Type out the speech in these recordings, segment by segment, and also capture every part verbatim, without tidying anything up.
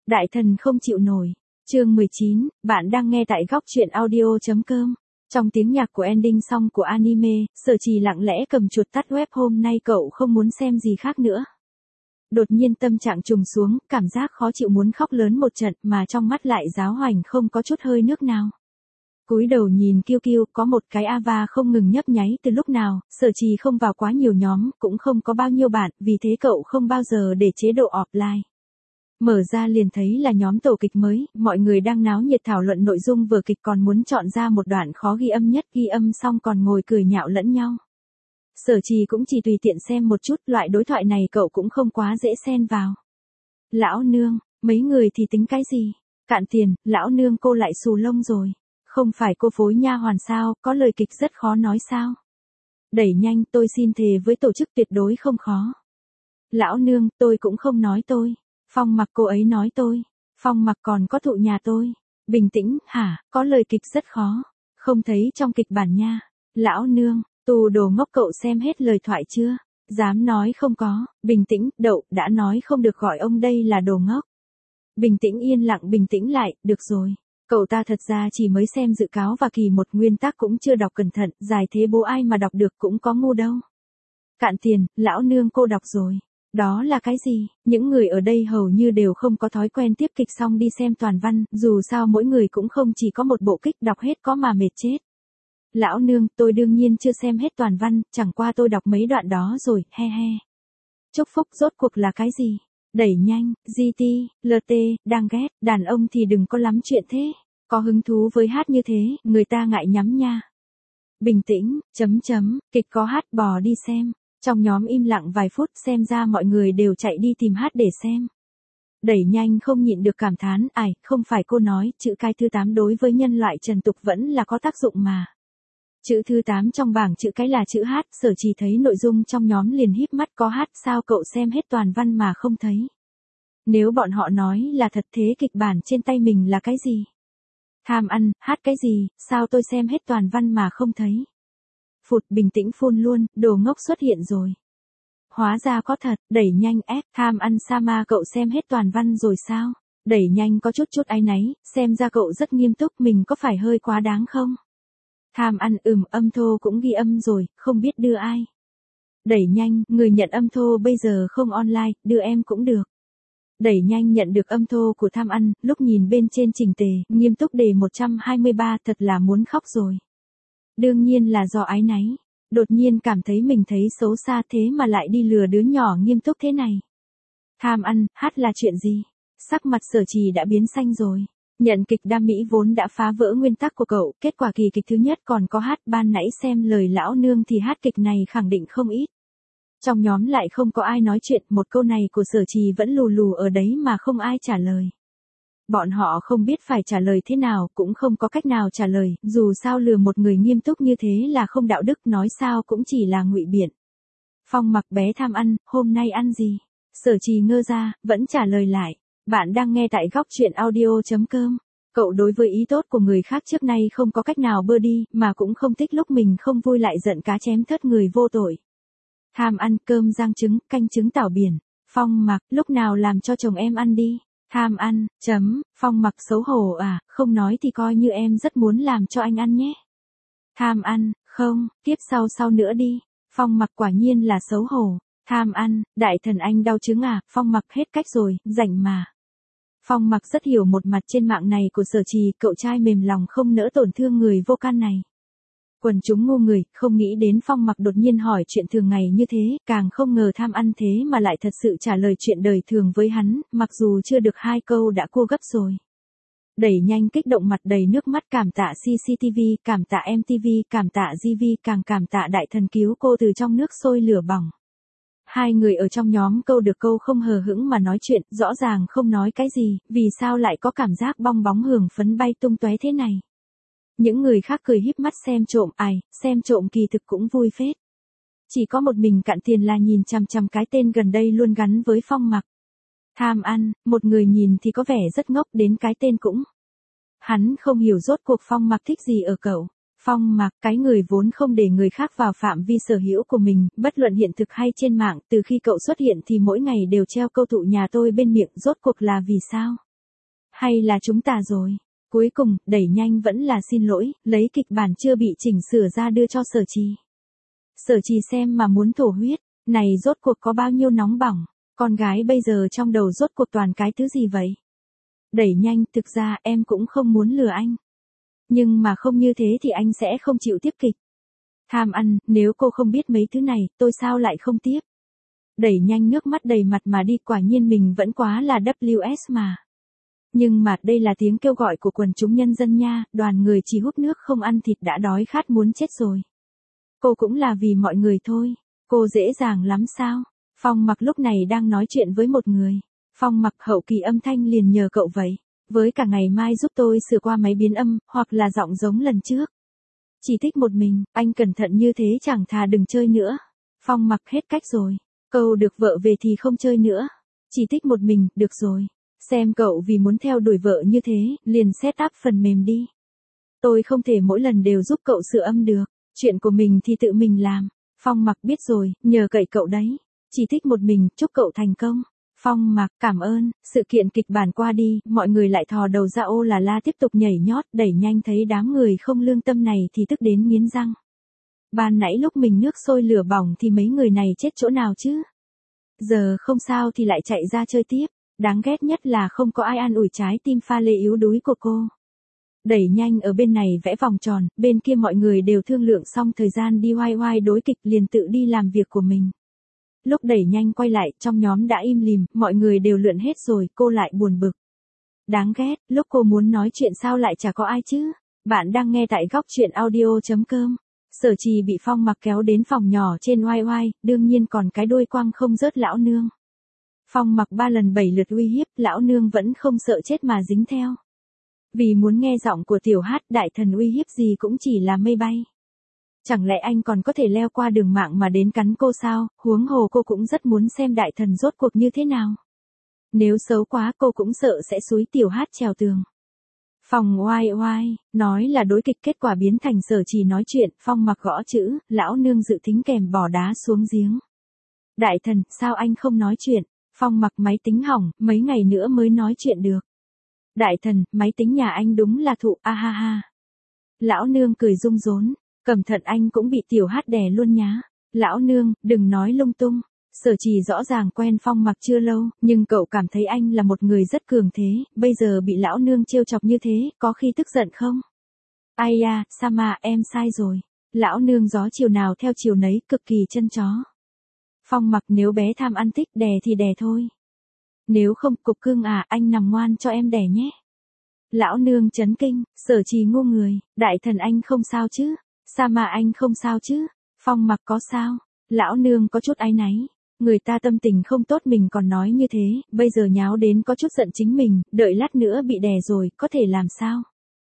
Đại thần không chịu nổi. Chương mười chín, bạn đang nghe tại góc truyện audio.com. Trong tiếng nhạc của ending song của anime, Sở Trì lặng lẽ cầm chuột tắt web hôm nay cậu không muốn xem gì khác nữa. Đột nhiên tâm trạng trùng xuống, cảm giác khó chịu muốn khóc lớn một trận mà trong mắt lại giáo hoành không có chút hơi nước nào. Cúi đầu nhìn Kiêu Kiêu, có một cái ava không ngừng nhấp nháy từ lúc nào, Sở Trì không vào quá nhiều nhóm, cũng không có bao nhiêu bạn, vì thế cậu không bao giờ để chế độ offline. Mở ra liền thấy là nhóm tổ kịch mới, mọi người đang náo nhiệt thảo luận nội dung vở kịch còn muốn chọn ra một đoạn khó ghi âm nhất, ghi âm xong còn ngồi cười nhạo lẫn nhau. Sở Trì cũng chỉ tùy tiện xem một chút, loại đối thoại này cậu cũng không quá dễ xen vào. Lão nương, mấy người thì tính cái gì? Cạn tiền, lão nương cô lại xù lông rồi. Không phải cô phối nha hoàn sao, có lời kịch rất khó nói sao? Đẩy nhanh, tôi xin thề với tổ chức tuyệt đối không khó. Lão nương, tôi cũng không nói tôi. Phong Mặc cô ấy nói tôi. Phong Mặc còn có thụ nhà tôi. Bình tĩnh, hả, có lời kịch rất khó. Không thấy trong kịch bản nha. Lão nương, tù đồ ngốc, cậu xem hết lời thoại chưa? Dám nói không có. Bình tĩnh, đậu, đã nói không được gọi ông đây là đồ ngốc. Bình tĩnh, yên lặng, bình tĩnh lại, được rồi. Cậu ta thật ra chỉ mới xem dự cáo và kỳ một, nguyên tắc cũng chưa đọc cẩn thận, dài thế bố ai mà đọc được, cũng có ngu đâu. Cạn tiền, lão nương cô đọc rồi. Đó là cái gì? Những người ở đây hầu như đều không có thói quen tiếp kịch xong đi xem toàn văn, dù sao mỗi người cũng không chỉ có một bộ kịch, đọc hết có mà mệt chết. Lão nương, tôi đương nhiên chưa xem hết toàn văn, chẳng qua tôi đọc mấy đoạn đó rồi, he he. Chúc phúc rốt cuộc là cái gì? Đẩy nhanh, giê tê, lờ tê, đang ghét, đàn ông thì đừng có lắm chuyện thế. Có hứng thú với hát như thế, người ta ngại nhắm nha. Bình tĩnh, chấm chấm, kịch có hát, bò đi xem. Trong nhóm im lặng vài phút, xem ra mọi người đều chạy đi tìm hát để xem. Đẩy nhanh không nhịn được cảm thán, ải, không phải cô nói, chữ cái thứ tám đối với nhân loại trần tục vẫn là có tác dụng mà. Chữ thứ tám trong bảng chữ cái là chữ hát, Sở Trì thấy nội dung trong nhóm liền híp mắt, có hát sao cậu xem hết toàn văn mà không thấy. Nếu bọn họ nói là thật thế kịch bản trên tay mình là cái gì? Tham ăn, hát cái gì, sao tôi xem hết toàn văn mà không thấy? Phụt, bình tĩnh phun luôn, đồ ngốc xuất hiện rồi. Hóa ra có thật, đẩy nhanh ép, tham ăn Sama cậu xem hết toàn văn rồi sao? Đẩy nhanh có chút chút áy náy, xem ra cậu rất nghiêm túc, mình có phải hơi quá đáng không? Tham ăn ừm, âm thô cũng ghi âm rồi, không biết đưa ai. Đẩy nhanh, người nhận âm thô bây giờ không online, đưa em cũng được. Đẩy nhanh nhận được âm thô của tham ăn, lúc nhìn bên trên trình tề, nghiêm túc đề một trăm hai mươi ba, thật là muốn khóc rồi. Đương nhiên là do ái náy. Đột nhiên cảm thấy mình thấy xấu xa thế mà lại đi lừa đứa nhỏ nghiêm túc thế này. Tham ăn, hát là chuyện gì? Sắc mặt Sở Trì đã biến xanh rồi. Nhận kịch đam mỹ vốn đã phá vỡ nguyên tắc của cậu, kết quả kỳ kịch thứ nhất còn có hát, ban nãy xem lời lão nương thì hát kịch này khẳng định không ít. Trong nhóm lại không có ai nói chuyện, một câu này của Sở Trì vẫn lù lù ở đấy mà không ai trả lời. Bọn họ không biết phải trả lời thế nào, cũng không có cách nào trả lời, dù sao lừa một người nghiêm túc như thế là không đạo đức, nói sao cũng chỉ là ngụy biện. Phong Mặc bé tham ăn, hôm nay ăn gì? Sở Trì ngơ ra, vẫn trả lời lại. Bạn đang nghe tại góc truyện audio.com. Cậu đối với ý tốt của người khác trước nay không có cách nào bơ đi, mà cũng không thích lúc mình không vui lại giận cá chém thớt người vô tội. Tham ăn cơm rang trứng, canh trứng tảo biển. Phong Mặc, lúc nào làm cho chồng em ăn đi. Tham ăn, chấm, Phong Mặc xấu hổ à, không nói thì coi như em rất muốn làm cho anh ăn nhé. Tham ăn, không, tiếp sau sau nữa đi. Phong Mặc quả nhiên là xấu hổ. Tham ăn, đại thần anh đau trứng à, Phong Mặc hết cách rồi, rảnh mà. Phong Mặc rất hiểu một mặt trên mạng này của Sở Trì, cậu trai mềm lòng không nỡ tổn thương người vô can này. Quần chúng ngu người, không nghĩ đến Phong Mặc đột nhiên hỏi chuyện thường ngày như thế, càng không ngờ tham ăn thế mà lại thật sự trả lời chuyện đời thường với hắn, mặc dù chưa được hai câu đã cua gấp rồi. Đẩy nhanh kích động mặt đầy nước mắt, cảm tạ xê xê tê vê, cảm tạ em tê vê, cảm tạ giê vê, càng cảm tạ đại thần cứu cô từ trong nước sôi lửa bỏng. Hai người ở trong nhóm câu được câu không hờ hững mà nói chuyện, rõ ràng không nói cái gì, vì sao lại có cảm giác bong bóng hưởng phấn bay tung tóe thế này. Những người khác cười híp mắt xem trộm, ai, xem trộm kỳ thực cũng vui phết. Chỉ có một mình Cạn Tiền là nhìn chằm chằm cái tên gần đây luôn gắn với Phong Mặc. Tham ăn, một người nhìn thì có vẻ rất ngốc, đến cái tên cũng. Hắn không hiểu rốt cuộc Phong Mặc thích gì ở cậu. Phong Mặc, cái người vốn không để người khác vào phạm vi sở hữu của mình, bất luận hiện thực hay trên mạng, từ khi cậu xuất hiện thì mỗi ngày đều treo câu thụ nhà tôi bên miệng, rốt cuộc là vì sao? Hay là chúng ta rồi? Cuối cùng, đẩy nhanh vẫn là xin lỗi, lấy kịch bản chưa bị chỉnh sửa ra đưa cho Sở Trì. Sở Trì xem mà muốn thổ huyết, này rốt cuộc có bao nhiêu nóng bỏng, con gái bây giờ trong đầu rốt cuộc toàn cái thứ gì vậy? Đẩy nhanh, thực ra em cũng không muốn lừa anh. Nhưng mà không như thế thì anh sẽ không chịu tiếp kịch. Tham ăn, nếu cô không biết mấy thứ này, tôi sao lại không tiếp? Đẩy nhanh nước mắt đầy mặt mà đi, quả nhiên mình vẫn quá là vê kép ét mà. Nhưng mà đây là tiếng kêu gọi của quần chúng nhân dân nha, đoàn người chỉ hút nước không ăn thịt đã đói khát muốn chết rồi. Cô cũng là vì mọi người thôi, cô dễ dàng lắm sao? Phong Mặc lúc này đang nói chuyện với một người. Phong Mặc hậu kỳ âm thanh liền nhờ cậu vậy. Với cả ngày mai giúp tôi sửa qua máy biến âm, hoặc là giọng giống lần trước. Chỉ thích một mình, anh cẩn thận như thế chẳng thà đừng chơi nữa. Phong Mặc hết cách rồi. Câu được vợ về thì không chơi nữa. Chỉ thích một mình, được rồi. Xem cậu vì muốn theo đuổi vợ như thế, liền set up phần mềm đi. Tôi không thể mỗi lần đều giúp cậu sửa âm được. Chuyện của mình thì tự mình làm. Phong Mặc biết rồi, nhờ cậy cậu đấy. Chỉ thích một mình, chúc cậu thành công. Phong Mặc, cảm ơn. Sự kiện kịch bản qua đi, mọi người lại thò đầu ra ô là la tiếp tục nhảy nhót, đẩy nhanh thấy đám người không lương tâm này thì tức đến nghiến răng. Ban nãy lúc mình nước sôi lửa bỏng thì mấy người này chết chỗ nào chứ? Giờ không sao thì lại chạy ra chơi tiếp. Đáng ghét nhất là không có ai an ủi trái tim pha lê yếu đuối của cô. Đẩy nhanh ở bên này vẽ vòng tròn, bên kia mọi người đều thương lượng xong thời gian đi oai oai đối kịch liền tự đi làm việc của mình. Lúc đẩy nhanh quay lại, trong nhóm đã im lìm, mọi người đều lượn hết rồi, cô lại buồn bực. Đáng ghét, lúc cô muốn nói chuyện sao lại chả có ai chứ? Bạn đang nghe tại góc truyện audio chấm com. Sở Trì bị Phong Mặc kéo đến phòng nhỏ trên oai oai, đương nhiên còn cái đôi quăng không rớt lão nương. Phong Mặc ba lần bảy lượt uy hiếp, lão nương vẫn không sợ chết mà dính theo. Vì muốn nghe giọng của tiểu hát, đại thần uy hiếp gì cũng chỉ là mây bay. Chẳng lẽ anh còn có thể leo qua đường mạng mà đến cắn cô sao, huống hồ cô cũng rất muốn xem đại thần rốt cuộc như thế nào. Nếu xấu quá cô cũng sợ sẽ xúi tiểu hát trèo tường. Phòng oai oai, nói là đối kịch kết quả biến thành Sở Trì nói chuyện, Phong Mặc gõ chữ, lão nương dự tính kèm bỏ đá xuống giếng. Đại thần, sao anh không nói chuyện? Phong Mặc máy tính hỏng, mấy ngày nữa mới nói chuyện được. Đại thần, máy tính nhà anh đúng là thụ, a ha ha. Lão nương cười rung rốn, cẩn thận anh cũng bị tiểu hát đè luôn nhá. Lão nương, đừng nói lung tung. Sở Trì rõ ràng quen Phong Mặc chưa lâu, nhưng cậu cảm thấy anh là một người rất cường thế, bây giờ bị lão nương trêu chọc như thế, có khi tức giận không? Ai da, Sama, em sai rồi. Lão nương gió chiều nào theo chiều nấy, cực kỳ chân chó. Phong Mặc, nếu bé tham ăn thích đè thì đè thôi. Nếu không, cục cưng à, anh nằm ngoan cho em đè nhé. Lão nương chấn kinh, Sở Trì ngu người, đại thần anh không sao chứ? Sama anh không sao chứ? Phong Mặc có sao? Lão nương có chút áy náy. Người ta tâm tình không tốt mình còn nói như thế, bây giờ nháo đến có chút giận chính mình, đợi lát nữa bị đè rồi, có thể làm sao?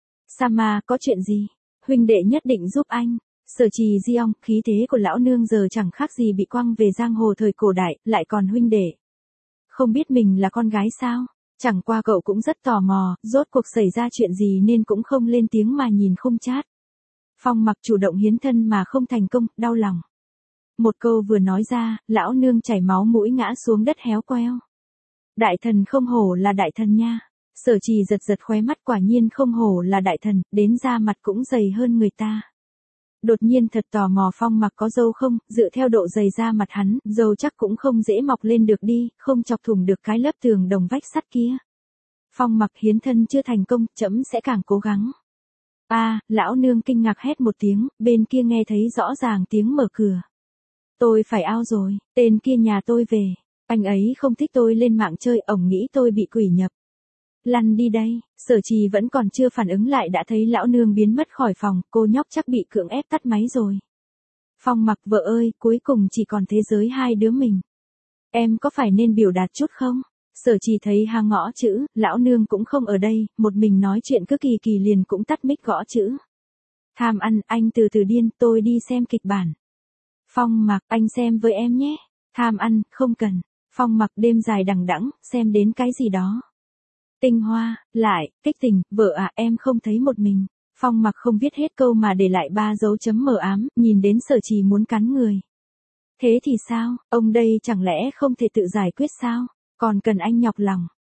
Sama, có chuyện gì? Huynh đệ nhất định giúp anh. Sở Trì Diong, khí thế của lão nương giờ chẳng khác gì bị quăng về giang hồ thời cổ đại, lại còn huynh đệ. Không biết mình là con gái sao? Chẳng qua cậu cũng rất tò mò, rốt cuộc xảy ra chuyện gì nên cũng không lên tiếng mà nhìn không chát. Phong Mặc chủ động hiến thân mà không thành công, đau lòng. Một câu vừa nói ra, lão nương chảy máu mũi ngã xuống đất héo queo. Đại thần không hổ là đại thần nha. Sở Trì giật giật khóe mắt, quả nhiên không hổ là đại thần, đến da mặt cũng dày hơn người ta. Đột nhiên thật tò mò Phong Mặc có râu không, dựa theo độ dày da mặt hắn, râu chắc cũng không dễ mọc lên được đi, không chọc thủng được cái lớp tường đồng vách sắt kia. Phong Mặc hiến thân chưa thành công, trẫm sẽ càng cố gắng. A, à, lão nương kinh ngạc hét một tiếng, bên kia nghe thấy rõ ràng tiếng mở cửa. Tôi phải ao rồi, tên kia nhà tôi về, anh ấy không thích tôi lên mạng chơi, ổng nghĩ tôi bị quỷ nhập. Lăn đi đây, Sở Trì vẫn còn chưa phản ứng lại đã thấy lão nương biến mất khỏi phòng, cô nhóc chắc bị cưỡng ép tắt máy rồi. Phong Mặc, vợ ơi, cuối cùng chỉ còn thế giới hai đứa mình. Em có phải nên biểu đạt chút không? Sở Trì thấy hang ngõ chữ, lão nương cũng không ở đây, một mình nói chuyện cứ kỳ kỳ liền cũng tắt mic gõ chữ. Tham ăn, anh từ từ điên, tôi đi xem kịch bản. Phong Mặc, anh xem với em nhé. Tham ăn, không cần. Phong Mặc, đêm dài đằng đẵng, xem đến cái gì đó. Tinh hoa, lại, kích tình, vợ à, em không thấy một mình. Phong Mặc không viết hết câu mà để lại ba dấu chấm mờ ám, nhìn đến Sở Trì muốn cắn người. Thế thì sao, ông đây chẳng lẽ không thể tự giải quyết sao? Còn cần anh nhọc lòng.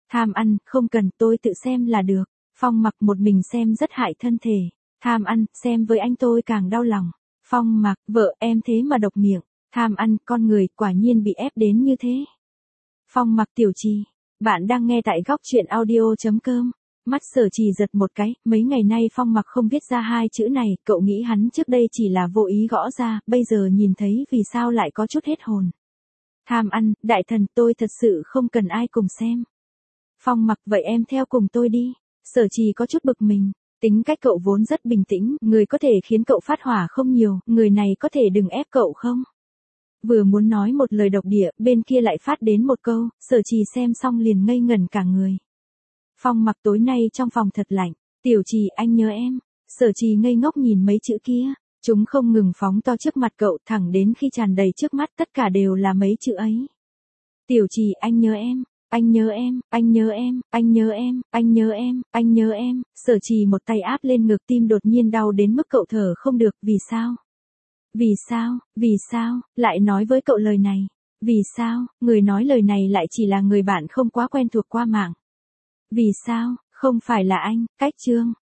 Tham ăn, không cần, tôi tự xem là được. Phong Mặc một mình xem rất hại thân thể. Tham ăn, xem với anh tôi càng đau lòng. Phong Mặc, vợ em thế mà độc miệng. Tham ăn, con người quả nhiên bị ép đến như thế. Phong Mặc tiểu trì. Bạn đang nghe tại góc chuyện audio chấm com. Mắt Sở Trì giật một cái, mấy ngày nay Phong Mặc không viết ra hai chữ này, cậu nghĩ hắn trước đây chỉ là vô ý gõ ra, bây giờ nhìn thấy vì sao lại có chút hết hồn. Tham ăn, đại thần, tôi thật sự không cần ai cùng xem. Phong Mặc, vậy em theo cùng tôi đi. Sở Trì có chút bực mình, tính cách cậu vốn rất bình tĩnh, người có thể khiến cậu phát hỏa không nhiều, người này có thể đừng ép cậu không? Vừa muốn nói một lời độc địa, bên kia lại phát đến một câu, Sở Trì xem xong liền ngây ngẩn cả người. Phong Mặc, tối nay trong phòng thật lạnh, tiểu Trì anh nhớ em. Sở Trì ngây ngốc nhìn mấy chữ kia, chúng không ngừng phóng to trước mặt cậu thẳng đến khi tràn đầy trước mắt tất cả đều là mấy chữ ấy. Tiểu Trì anh nhớ em, anh nhớ em, anh nhớ em, anh nhớ em, anh nhớ em, anh nhớ em. Sở Trì một tay áp lên ngực, tim đột nhiên đau đến mức cậu thở không được, vì sao? Vì sao, vì sao, lại nói với cậu lời này? Vì sao, người nói lời này lại chỉ là người bạn không quá quen thuộc qua mạng? Vì sao, không phải là anh, Cách Trương.